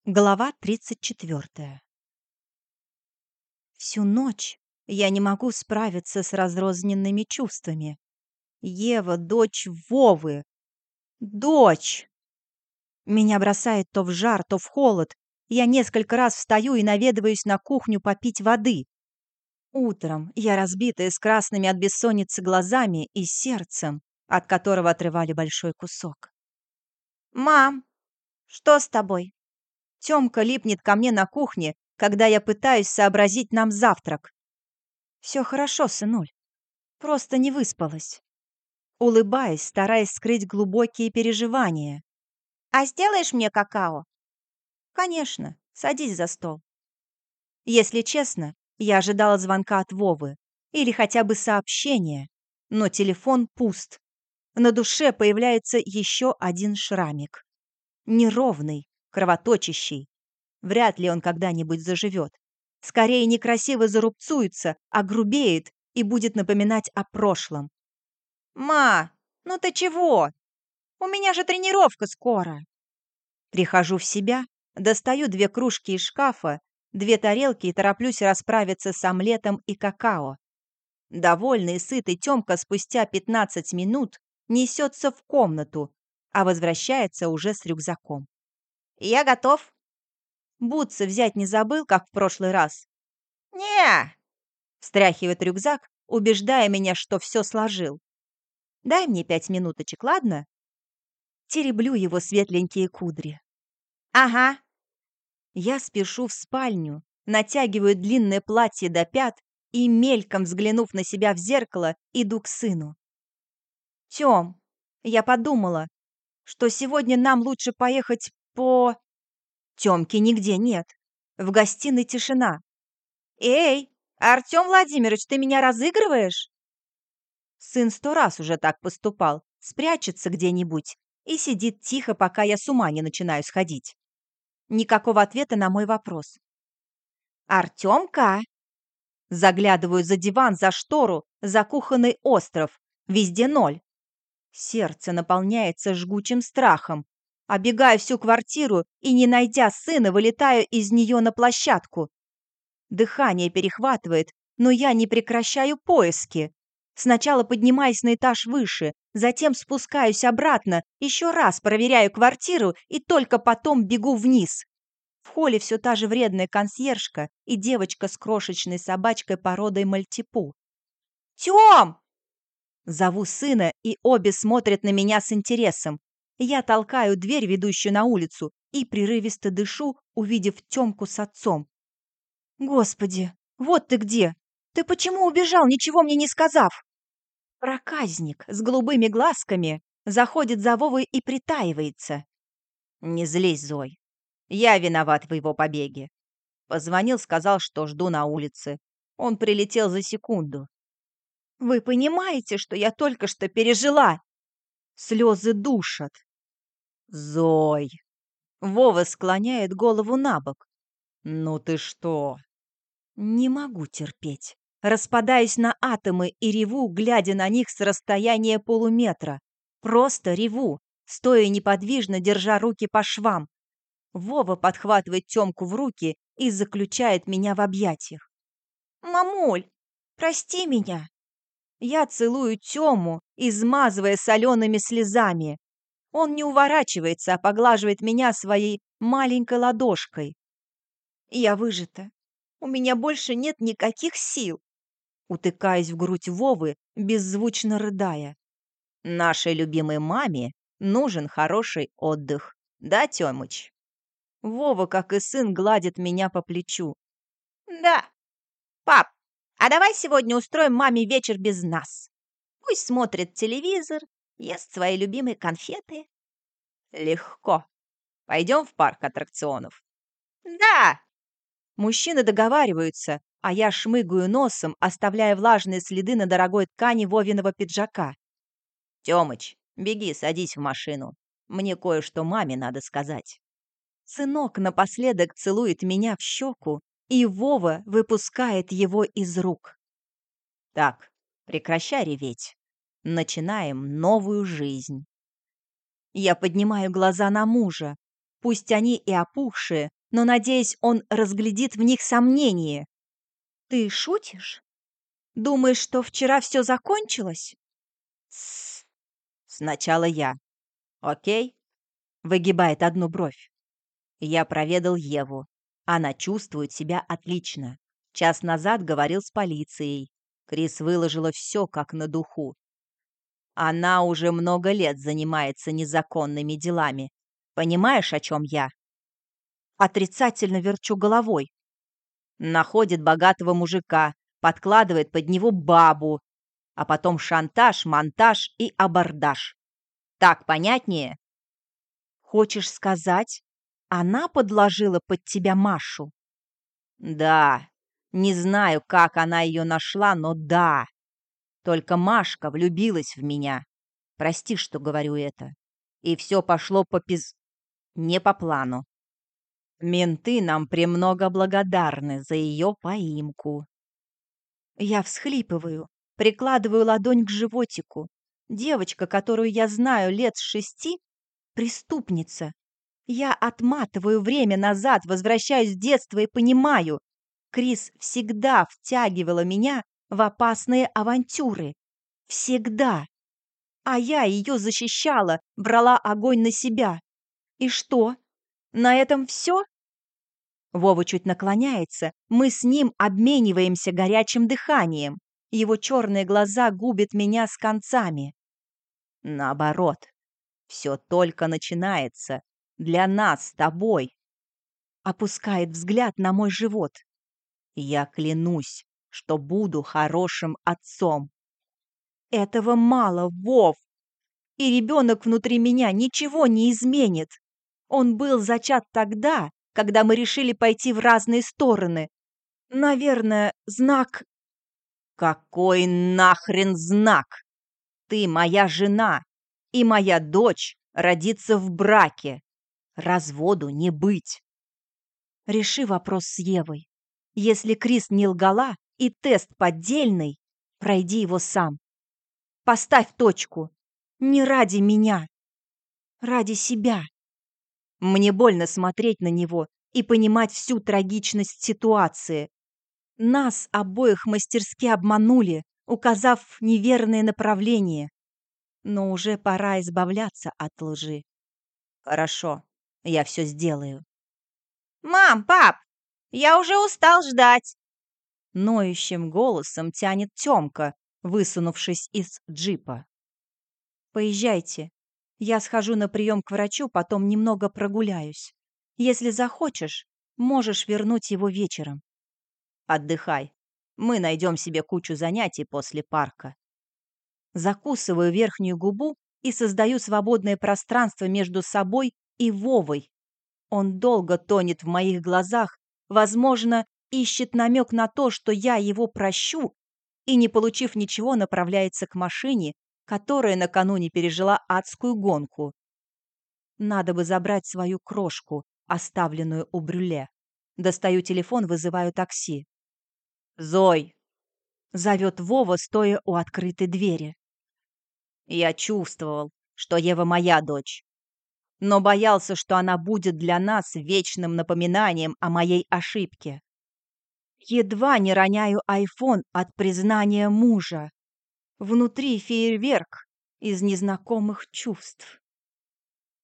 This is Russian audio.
Глава 34. Всю ночь я не могу справиться с разрозненными чувствами. Ева — дочь Вовы. Дочь! Меня бросает то в жар, то в холод. Я несколько раз встаю и наведываюсь на кухню попить воды. Утром я разбитая с красными от бессонницы глазами и сердцем, от которого отрывали большой кусок. «Мам, что с тобой?» Тёмка липнет ко мне на кухне, когда я пытаюсь сообразить нам завтрак. Все хорошо, сынуль. Просто не выспалась. Улыбаясь, стараясь скрыть глубокие переживания. А сделаешь мне какао? Конечно, садись за стол. Если честно, я ожидала звонка от Вовы или хотя бы сообщения, но телефон пуст. На душе появляется еще один шрамик. Неровный, кровоточащий. Вряд ли он когда-нибудь заживет. Скорее, некрасиво зарубцуется, огрубеет и будет напоминать о прошлом. «Ма, ну ты чего? У меня же тренировка скоро!» Прихожу в себя, достаю 2 кружки из шкафа, 2 тарелки и тороплюсь расправиться с омлетом и какао. Довольный и сытый Тёмка спустя 15 минут несется в комнату, а возвращается уже с рюкзаком. «Я готов!» Бутсы взять не забыл, как в прошлый раз? «Не!» — встряхивает рюкзак, убеждая меня, что все сложил. «Дай мне 5 минуточек, ладно?» Тереблю его светленькие кудри. «Ага». Я спешу в спальню, натягиваю длинное платье до пят и, мельком взглянув на себя в зеркало, иду к сыну. «Тём, я подумала, что сегодня нам лучше поехать по...» Тёмки нигде нет. В гостиной тишина. «Эй, Артём Владимирович, ты меня разыгрываешь?» Сын 100 раз уже так поступал. Спрячется где-нибудь и сидит тихо, пока я с ума не начинаю сходить. Никакого ответа на мой вопрос. «Артёмка!» Заглядываю за диван, за штору, за кухонный остров. Везде 0. Сердце наполняется жгучим страхом. Обегаю всю квартиру и, не найдя сына, вылетаю из нее на площадку. Дыхание перехватывает, но я не прекращаю поиски. Сначала поднимаюсь на этаж выше, затем спускаюсь обратно, еще раз проверяю квартиру и только потом бегу вниз. В холле все та же вредная консьержка и девочка с крошечной собачкой породой мальтипу. «Тём!» Зову сына, и обе смотрят на меня с интересом. Я толкаю дверь, ведущую на улицу, и прерывисто дышу, увидев Тёмку с отцом. «Господи, вот ты где! Ты почему убежал, ничего мне не сказав?» Проказник с голубыми глазками заходит за Вовой и притаивается. «Не злись, Зой. Я виноват в его побеге. Позвонил, сказал, что жду на улице. Он прилетел за секунду. Вы понимаете, что я только что пережила?» Слезы душат. «Зой!» Вова склоняет голову на бок. «Ну ты что?» Не могу терпеть. Распадаюсь на атомы и реву, глядя на них с расстояния полуметра. Просто реву, стоя неподвижно, держа руки по швам. Вова подхватывает Тёмку в руки и заключает меня в объятиях. «Мамуль, прости меня!» Я целую Тёму, измазывая солеными слезами. Он не уворачивается, а поглаживает меня своей маленькой ладошкой. Я выжата. У меня больше нет никаких сил. Утыкаясь в грудь Вовы, беззвучно рыдая. Нашей любимой маме нужен хороший отдых. Да, Тёмыч? Вова, как и сын, гладит меня по плечу. Да. Пап, а давай сегодня устроим маме вечер без нас. Пусть смотрит телевизор, ест свои любимые конфеты. Легко. Пойдем в парк аттракционов. Да. Мужчины договариваются, а я шмыгаю носом, оставляя влажные следы на дорогой ткани Вовиного пиджака. «Тёмыч, беги, садись в машину. Мне кое-что маме надо сказать». Сынок напоследок целует меня в щеку, и Вова выпускает его из рук. «Так, прекращай реветь. Начинаем новую жизнь». Я поднимаю глаза на мужа. Пусть они и опухшие, но, надеюсь, он разглядит в них сомнение. Ты шутишь? Думаешь, что вчера все закончилось? Тссс. Сначала я. Окей? Выгибает одну бровь. Я проведал Еву. Она чувствует себя отлично. Час назад говорил с полицией. Крис выложила все как на духу. Она уже много лет занимается незаконными делами. Понимаешь, о чем я? Отрицательно верчу головой. Находит богатого мужика, подкладывает под него бабу, а потом шантаж, монтаж и абордаж. Так понятнее? Хочешь сказать, она подложила под тебя Машу? Да. Не знаю, как она ее нашла, но да. Только Машка влюбилась в меня. Прости, что говорю это. И все пошло не по плану. Менты нам премного благодарны за ее поимку. Я всхлипываю, прикладываю ладонь к животику. Девочка, которую я знаю лет с 6, преступница. Я отматываю время назад, возвращаюсь в детство и понимаю, Крис всегда втягивала меня в опасные авантюры. Всегда. А я ее защищала, брала огонь на себя. И что? На этом все? Вова чуть наклоняется, мы с ним обмениваемся горячим дыханием. Его черные глаза губят меня с концами. Наоборот, все только начинается. Для нас с тобой. Опускает взгляд на мой живот. Я клянусь, что буду хорошим отцом. Этого мало, Вов. И ребенок внутри меня ничего не изменит. Он был зачат тогда, когда мы решили пойти в разные стороны. Наверное, знак... Какой нахрен знак? Ты моя жена, и моя дочь родится в браке. Разводу не быть. Реши вопрос с Евой. Если Крис не лгала и тест поддельный, пройди его сам. Поставь точку. Не ради меня. Ради себя. Мне больно смотреть на него и понимать всю трагичность ситуации. Нас обоих мастерски обманули, указав неверное направление. Но уже пора избавляться от лжи. Хорошо, я все сделаю. «Мам, пап, я уже устал ждать!» Ноющим голосом тянет Тёмка, высунувшись из джипа. «Поезжайте. Я схожу на прием к врачу, потом немного прогуляюсь. Если захочешь, можешь вернуть его вечером. Отдыхай. Мы найдем себе кучу занятий после парка». Закусываю верхнюю губу и создаю свободное пространство между собой и Вовой. Он долго тонет в моих глазах, возможно, ищет намек на то, что я его прощу, и, не получив ничего, направляется к машине, которая накануне пережила адскую гонку. Надо бы забрать свою крошку, оставленную у Брюле. Достаю телефон, вызываю такси. «Зой!» — зовет Вова, стоя у открытой двери. Я чувствовал, что Ева моя дочь, но боялся, что она будет для нас вечным напоминанием о моей ошибке. Едва не роняю айфон от признания мужа. Внутри фейерверк из незнакомых чувств.